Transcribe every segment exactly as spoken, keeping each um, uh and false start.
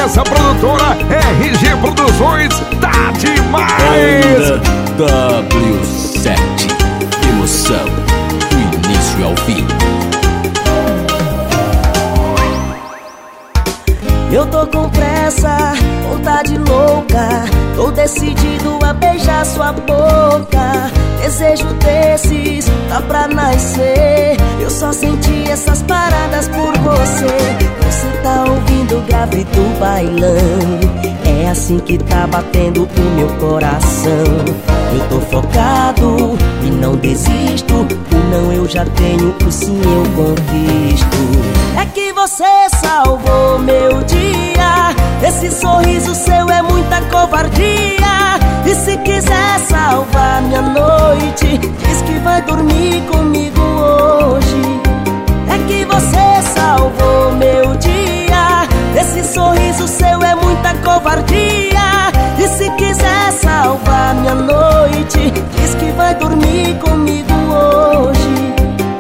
nossa produtora R G Produções, tá demais! Banda W sete, emoção do início ao fim. Eu tô com pressa, vontade louca, tô decidido a beijar sua boca. Desejo desses, tá pra nascer. Eu só senti essas paradas por você. Você tá ouvindo o grave do bailão. É assim que tá batendo o meu coração. Eu tô focado e não desisto. O não eu já tenho, o sim eu conquisto. É que você salvou meu dia. Esse sorriso seu é muita covardia. E se quiser salvar minha noite, diz que vai dormir comigo hoje. É que você salvou meu dia. Esse sorriso seu é muita covardia. E se quiser salvar minha noite, diz que vai dormir comigo hoje.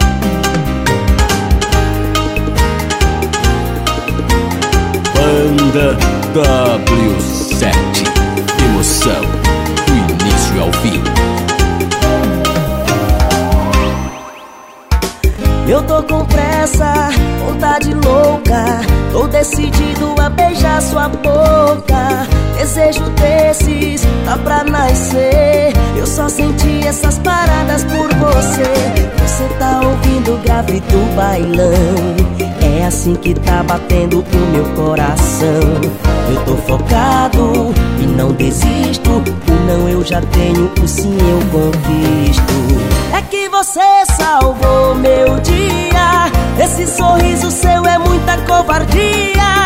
Banda W sete, emoção do início ao fim. Eu tô com pressa, vontade louca, tô decidido a beijar sua boca. Desejo desses, tá pra nascer. Eu só senti essas paradas por você. Você tá ouvindo o grave do bailão. É assim que tá batendo o meu coração. Eu tô focado e não desisto. O não eu já tenho, o sim eu conquisto. É que você salvou meu dia. Esse sorriso seu é muita covardia.